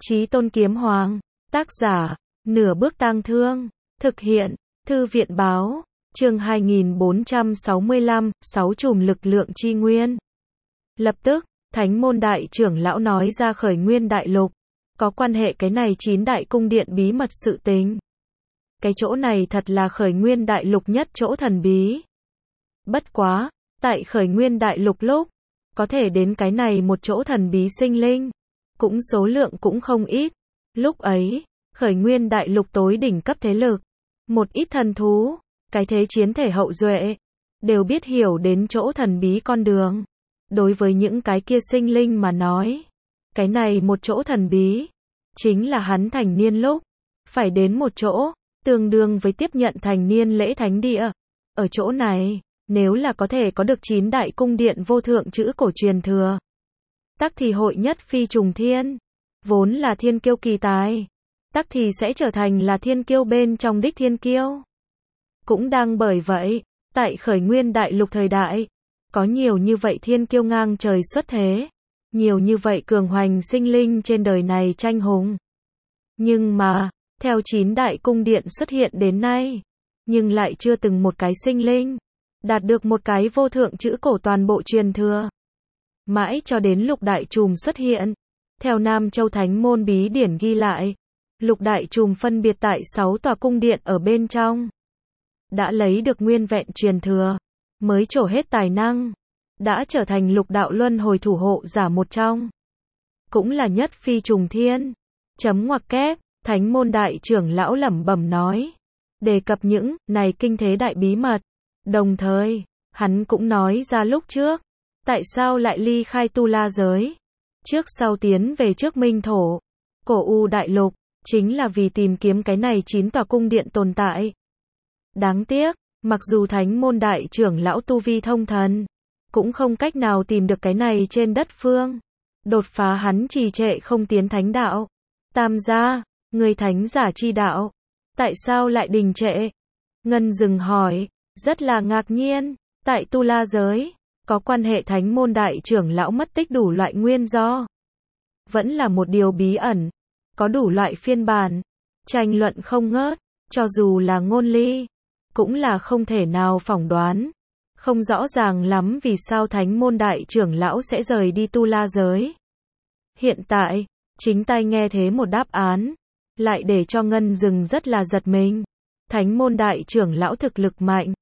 Chí Tôn Kiếm Hoàng, tác giả, Nửa Bước Tang Thương, thực hiện, Thư viện báo, chương 2465, 6 chùm lực lượng chi nguyên. Lập tức, Thánh môn đại trưởng lão nói ra Khởi Nguyên Đại Lục, có quan hệ cái này 9 đại cung điện bí mật sự tình. Cái chỗ này thật là Khởi Nguyên Đại Lục nhất chỗ thần bí. Bất quá, tại Khởi Nguyên Đại Lục lúc, có thể đến cái này một chỗ thần bí sinh linh, cũng số lượng cũng không ít. Lúc ấy, Khởi Nguyên Đại Lục tối đỉnh cấp thế lực, một ít thần thú, cái thế chiến thể hậu duệ, đều biết hiểu đến chỗ thần bí con đường. Đối với những cái kia sinh linh mà nói, cái này một chỗ thần bí, chính là hắn thành niên lúc, phải đến một chỗ, tương đương với tiếp nhận thành niên lễ thánh địa. Ở chỗ này, nếu là có thể có được 9 đại cung điện vô thượng chữ cổ truyền thừa, tắc thì hội nhất phi trùng thiên, vốn là thiên kiêu kỳ tài, tắc thì sẽ trở thành là thiên kiêu bên trong đích thiên kiêu. Cũng đang bởi vậy, tại Khởi Nguyên Đại Lục thời đại, có nhiều như vậy thiên kiêu ngang trời xuất thế, nhiều như vậy cường hoành sinh linh trên đời này tranh hùng. Nhưng mà, theo 9 đại cung điện xuất hiện đến nay, nhưng lại chưa từng một cái sinh linh đạt được một cái vô thượng chữ cổ toàn bộ truyền thừa. Mãi cho đến lục đại chùm xuất hiện, theo Nam Châu Thánh môn bí điển ghi lại, lục đại chùm phân biệt tại 6 tòa cung điện ở bên trong, đã lấy được nguyên vẹn truyền thừa, mới trổ hết tài năng, đã trở thành lục đạo luân hồi thủ hộ giả một trong, cũng là nhất phi trùng thiên. Chấm ngoặc kép, Thánh môn đại trưởng lão lẩm bẩm nói, đề cập những này kinh thế đại bí mật, đồng thời, hắn cũng nói ra lúc trước, tại sao lại ly khai Tu La giới, trước sau tiến về trước Minh thổ, Cổ U Đại Lục, chính là vì tìm kiếm cái này 9 tòa cung điện tồn tại. Đáng tiếc, mặc dù Thánh môn đại trưởng lão tu vi thông thần, cũng không cách nào tìm được cái này trên đất phương, đột phá hắn trì trệ không tiến thánh đạo. Tam gia, người thánh giả chi đạo, tại sao lại đình trệ? Ngân dừng hỏi, rất là ngạc nhiên, tại Tu La giới, có quan hệ Thánh môn đại trưởng lão mất tích đủ loại nguyên do. Vẫn là một điều bí ẩn, có đủ loại phiên bản, tranh luận không ngớt, cho dù là ngôn ly, cũng là không thể nào phỏng đoán. Không rõ ràng lắm vì sao Thánh môn đại trưởng lão sẽ rời đi Tu La giới. Hiện tại, chính tai nghe thế một đáp án, lại để cho Ngân Dừng rất là giật mình. Thánh môn đại trưởng lão thực lực mạnh,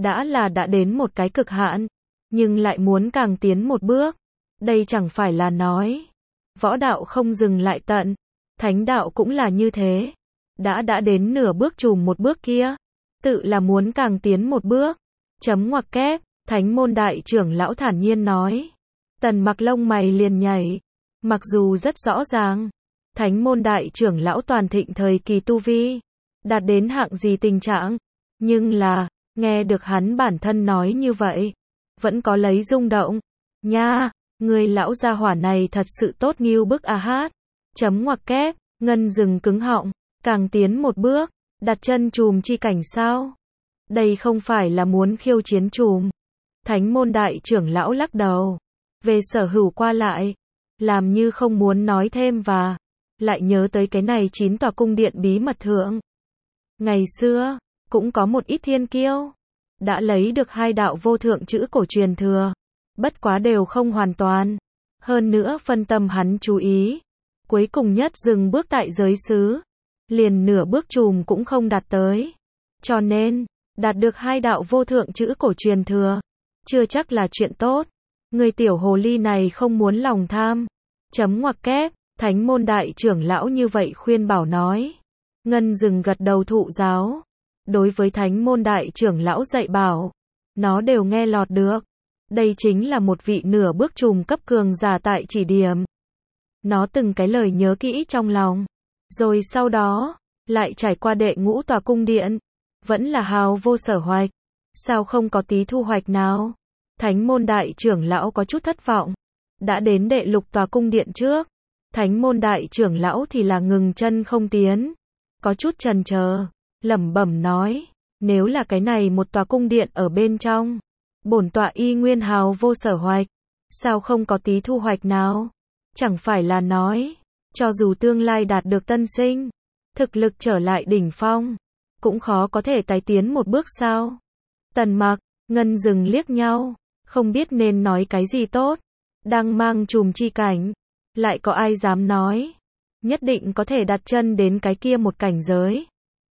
đã đến một cái cực hạn, nhưng lại muốn càng tiến một bước. Đây chẳng phải là nói, võ đạo không dừng lại tận, thánh đạo cũng là như thế. Đã đến nửa bước chùm một bước kia, tự là muốn càng tiến một bước. Chấm ngoặc kép, Thánh môn đại trưởng lão thản nhiên nói. Tần Mặc lông mày liền nhảy, mặc dù rất rõ ràng, Thánh môn đại trưởng lão toàn thịnh thời kỳ tu vi, đạt đến hạng gì tình trạng, nhưng là, nghe được hắn bản thân nói như vậy, vẫn có lấy rung động. Nha, người lão gia hỏa này thật sự tốt nghiêu bức a hát. Chấm ngoặc kép, Ngân dừng cứng họng, càng tiến một bước, đặt chân chùm chi cảnh sao? Đây không phải là muốn khiêu chiến chùm. Thánh môn đại trưởng lão lắc đầu, về sở hữu qua lại, làm như không muốn nói thêm và lại nhớ tới cái này 9 tòa cung điện bí mật thượng. Ngày xưa, cũng có một ít thiên kiêu, đã lấy được 2 đạo vô thượng chữ cổ truyền thừa, bất quá đều không hoàn toàn. Hơn nữa phân tâm hắn chú ý, cuối cùng nhất dừng bước tại giới xứ, liền nửa bước chùm cũng không đạt tới. Cho nên, đạt được 2 đạo vô thượng chữ cổ truyền thừa, chưa chắc là chuyện tốt. Người tiểu hồ ly này không muốn lòng tham. Chấm ngoặc kép, Thánh môn đại trưởng lão như vậy khuyên bảo nói. Ngân dừng gật đầu thụ giáo. Đối với Thánh môn đại trưởng lão dạy bảo, nó đều nghe lọt được. Đây chính là một vị nửa bước chùm cấp cường giả tại chỉ điểm. Nó từng cái lời nhớ kỹ trong lòng. Rồi sau đó, lại trải qua đệ ngũ tòa cung điện. Vẫn là hào vô sở hoạch. Sao không có tí thu hoạch nào? Thánh môn đại trưởng lão có chút thất vọng. Đã đến đệ lục tòa cung điện trước. Thánh môn đại trưởng lão thì là ngừng chân không tiến. Có chút chần chờ, lẩm bẩm nói, nếu là cái này một tòa cung điện ở bên trong, bổn tọa y nguyên hào vô sở hoạch, sao không có tí thu hoạch nào? Chẳng phải là nói, Cho dù tương lai đạt được tân sinh, thực lực trở lại đỉnh phong, cũng khó có thể tái tiến một bước sao. Tần Mặc, Ngân Dừng liếc nhau, không biết nên nói cái gì tốt. Đang mang chùm chi cảnh, lại có ai dám nói, nhất định có thể đặt chân đến cái kia một cảnh giới.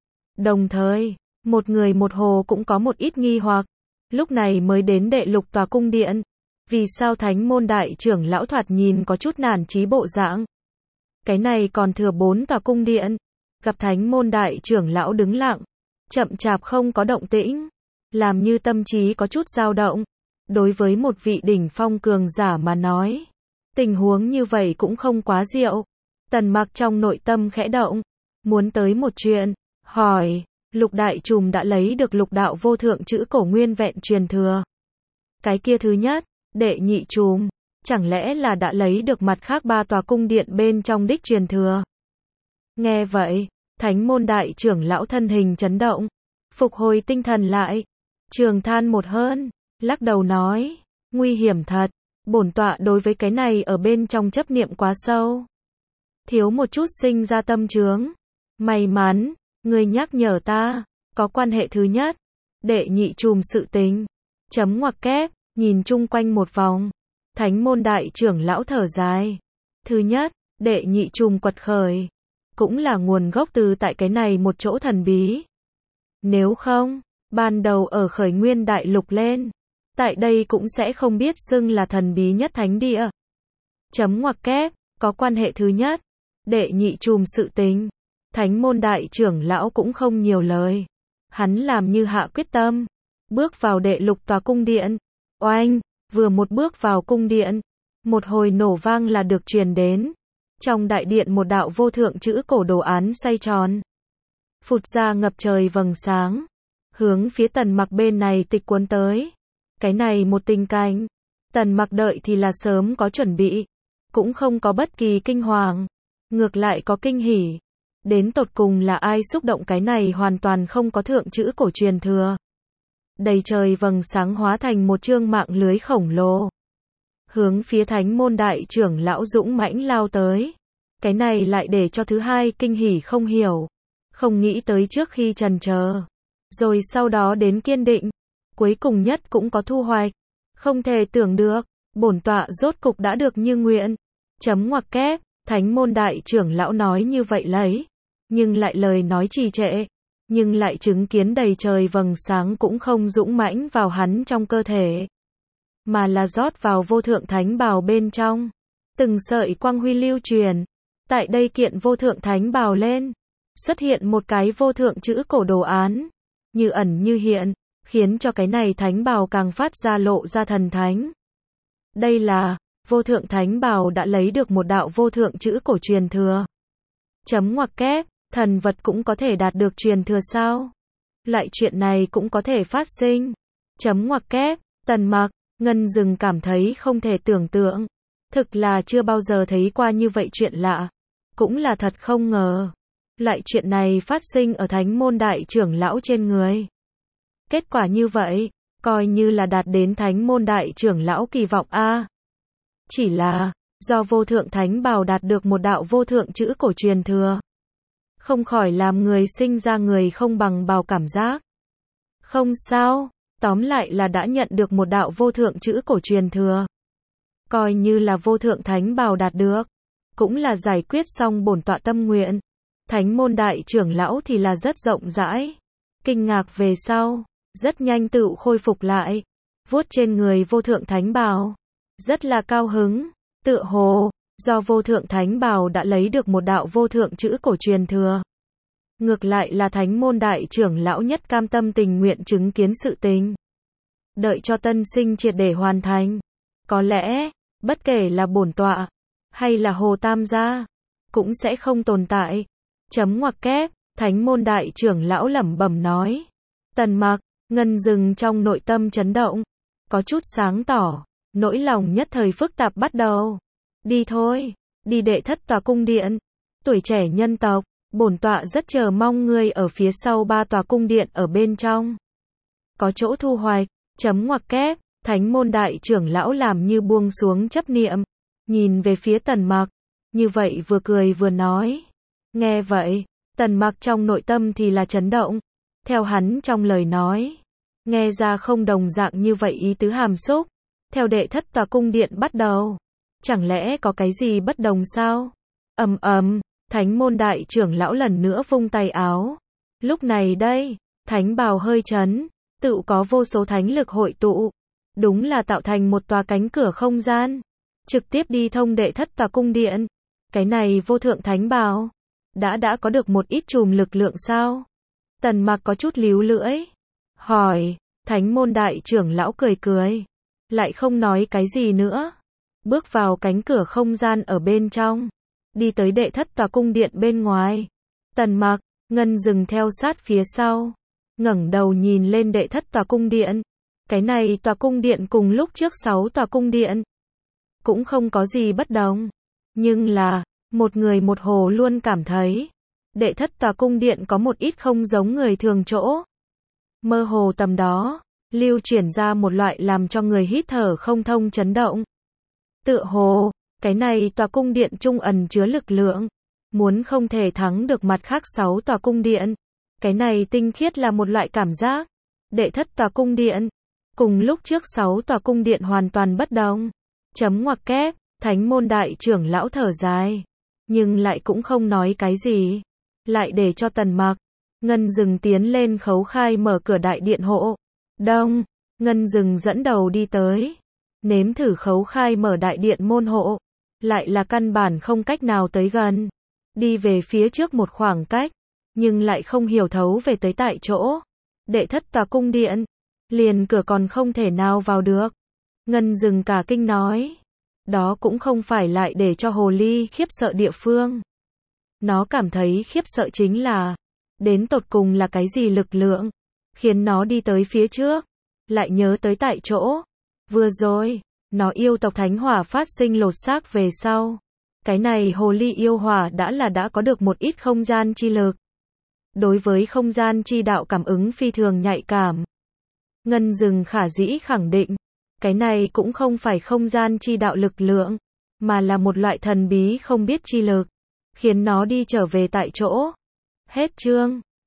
Đồng thời, một người một hồ cũng có một ít nghi hoặc, lúc này mới đến đệ lục tòa cung điện. Vì sao Thánh môn đại trưởng lão thoạt nhìn có chút nản chí bộ dạng? Cái này còn thừa 4 tòa cung điện. Gặp Thánh môn đại trưởng lão đứng lặng, chậm chạp không có động tĩnh, làm như tâm trí có chút dao động. Đối với một vị đỉnh phong cường giả mà nói, tình huống như vậy cũng không quá diệu. Tần Mặc trong nội tâm khẽ động, muốn tới một chuyện, hỏi, Lục đại trùm đã lấy được lục đạo vô thượng chữ cổ nguyên vẹn truyền thừa. Cái kia thứ nhất, đệ nhị trùm, chẳng lẽ là đã lấy được mặt khác 3 tòa cung điện bên trong đích truyền thừa? Nghe vậy, Thánh môn đại trưởng lão thân hình chấn động, phục hồi tinh thần lại, trường than một hơi, lắc đầu nói, nguy hiểm thật, bổn tọa đối với cái này ở bên trong chấp niệm quá sâu, thiếu một chút sinh ra tâm chướng. May mắn, người nhắc nhở ta, có quan hệ thứ nhất, đệ nhị trùm sự tình. Chấm ngoặc kép, nhìn chung quanh một vòng, Thánh môn đại trưởng lão thở dài. Thứ nhất, đệ nhị trùm quật khởi, cũng là nguồn gốc từ tại cái này một chỗ thần bí. Nếu không, ban đầu ở khởi nguyên đại lục lên, tại đây cũng sẽ không biết xưng là thần bí nhất thánh địa. Chấm ngoặc kép, có quan hệ thứ nhất, đệ nhị trùm sự tình. Thánh môn đại trưởng lão cũng không nhiều lời. Hắn làm như hạ quyết tâm, bước vào đệ lục tòa cung điện. Oanh, vừa một bước vào cung điện, một hồi nổ vang là được truyền đến. Trong đại điện một đạo vô thượng chữ cổ đồ án xoay tròn, phụt ra ngập trời vầng sáng, hướng phía Tần Mặc bên này tịch cuốn tới. Cái này một tình cảnh, Tần Mặc đợi thì là sớm có chuẩn bị, cũng không có bất kỳ kinh hoàng, ngược lại có kinh hỉ. Đến tột cùng là ai xúc động cái này hoàn toàn không có thượng chữ cổ truyền thừa. Đầy trời vầng sáng hóa thành một chương mạng lưới khổng lồ, hướng phía Thánh môn đại trưởng lão dũng mãnh lao tới. Cái này lại để cho thứ hai kinh hỉ không hiểu, không nghĩ tới trước khi chần chờ, rồi sau đó đến kiên định, cuối cùng nhất cũng có thu hoạch. Không thể tưởng được, bổn tọa rốt cục đã được như nguyện. Chấm ngoặc kép, Thánh môn đại trưởng lão nói như vậy lấy, nhưng lại lời nói trì trệ, nhưng lại chứng kiến đầy trời vầng sáng cũng không dũng mãnh vào hắn trong cơ thể, mà là rót vào vô thượng thánh bào bên trong. Từng sợi quang huy lưu truyền, tại đây kiện vô thượng thánh bào lên, xuất hiện một cái vô thượng chữ cổ đồ án, như ẩn như hiện, khiến cho cái này thánh bào càng phát ra lộ ra thần thánh. Đây là, vô thượng thánh bào đã lấy được một đạo vô thượng chữ cổ truyền thừa. Chấm ngoặc kép, thần vật cũng có thể đạt được truyền thừa sao? Loại chuyện này cũng có thể phát sinh. Chấm ngoặc kép, Tần Mặc, Ngân Dừng cảm thấy không thể tưởng tượng. Thực là chưa bao giờ thấy qua như vậy chuyện lạ. Cũng là thật không ngờ. Loại chuyện này phát sinh ở Thánh môn đại trưởng lão trên người. Kết quả như vậy, coi như là đạt đến Thánh môn đại trưởng lão kỳ vọng a. Chỉ là, do vô thượng thánh bào đạt được một đạo vô thượng chữ cổ truyền thừa, không khỏi làm người sinh ra người không bằng bào cảm giác. Không sao, tóm lại là đã nhận được một đạo vô thượng chữ cổ truyền thừa. Coi như là vô thượng thánh bào đạt được, cũng là giải quyết xong bổn tọa tâm nguyện. Thánh môn đại trưởng lão thì là rất rộng rãi, kinh ngạc về sau, rất nhanh tự khôi phục lại, vuốt trên người vô thượng thánh bào, rất là cao hứng, tựa hồ, do vô thượng thánh bào đã lấy được một đạo vô thượng chữ cổ truyền thừa. Ngược lại là Thánh môn đại trưởng lão nhất cam tâm tình nguyện chứng kiến sự tình. Đợi cho tân sinh triệt để hoàn thành. Có lẽ, bất kể là bổn tọa, hay là Hồ Tam gia, cũng sẽ không tồn tại. Chấm ngoặc kép, Thánh môn đại trưởng lão lẩm bẩm nói. Tần Mặc, Ngân Dừng trong nội tâm chấn động, có chút sáng tỏ, nỗi lòng nhất thời phức tạp bắt đầu. Đi thôi, đi đệ thất tòa cung điện. Tuổi trẻ nhân tộc, bổn tọa rất chờ mong ngươi ở phía sau 3 tòa cung điện ở bên trong. Có chỗ thu hoạch. Chấm ngoặc kép, Thánh môn đại trưởng lão làm như buông xuống chấp niệm, nhìn về phía Tần Mặc. như vậy vừa cười vừa nói. Nghe vậy, Tần Mặc trong nội tâm thì là chấn động. Theo hắn trong lời nói, nghe ra không đồng dạng như vậy ý tứ hàm xúc. Theo đệ thất tòa cung điện bắt đầu, chẳng lẽ có cái gì bất đồng sao? Ầm ầm, Thánh môn đại trưởng lão lần nữa vung tay áo. Lúc này đây, thánh bào hơi chấn, tự có vô số thánh lực hội tụ, đúng là tạo thành một tòa cánh cửa không gian, trực tiếp đi thông đệ thất tòa cung điện. Cái này vô thượng thánh bào, đã có được một ít chùm lực lượng sao? Tần Mặc có chút líu lưỡi, hỏi. Thánh môn đại trưởng lão cười cười, lại không nói cái gì nữa, bước vào cánh cửa không gian ở bên trong, đi tới đệ thất tòa cung điện bên ngoài. Tần Mặc, Ngân dừng theo sát phía sau, ngẩng đầu nhìn lên đệ thất tòa cung điện. Cái này tòa cung điện cùng lúc trước 6 tòa cung điện cũng không có gì bất đồng, nhưng là, một người một hồ luôn cảm thấy đệ thất tòa cung điện có một ít không giống người thường chỗ. Mơ hồ tầm đó, lưu chuyển ra một loại làm cho người hít thở không thông chấn động. Tựa hồ, cái này tòa cung điện trung ẩn chứa lực lượng, muốn không thể thắng được mặt khác 6 tòa cung điện. Cái này tinh khiết là một loại cảm giác. Đệ thất tòa cung điện, cùng lúc trước 6 tòa cung điện hoàn toàn bất đồng. Chấm ngoặc kép, Thánh môn đại trưởng lão thở dài, nhưng lại cũng không nói cái gì. Lại để cho Tần Mặc, Ngân dừng tiến lên khấu khai mở cửa đại điện hộ. Đông, Ngân dừng dẫn đầu đi tới, nếm thử khấu khai mở đại điện môn hộ, lại là căn bản không cách nào tới gần. Đi về phía trước một khoảng cách, nhưng lại không hiểu thấu về tới tại chỗ. Đệ thất tòa cung điện, liền cửa còn không thể nào vào được. Ngân dừng cả kinh nói, đó cũng không phải lại để cho hồ ly khiếp sợ địa phương. Nó cảm thấy khiếp sợ chính là, đến tột cùng là cái gì lực lượng, khiến nó đi tới phía trước, lại nhớ tới tại chỗ. Vừa rồi, nó yêu tộc thánh hỏa phát sinh lột xác về sau. Cái này hồ ly yêu hỏa đã có được một ít không gian chi lực. Đối với không gian chi đạo cảm ứng phi thường nhạy cảm. Ngân dừng khả dĩ khẳng định, cái này cũng không phải không gian chi đạo lực lượng, mà là một loại thần bí không biết chi lực, khiến nó đi trở về tại chỗ. Hết chương.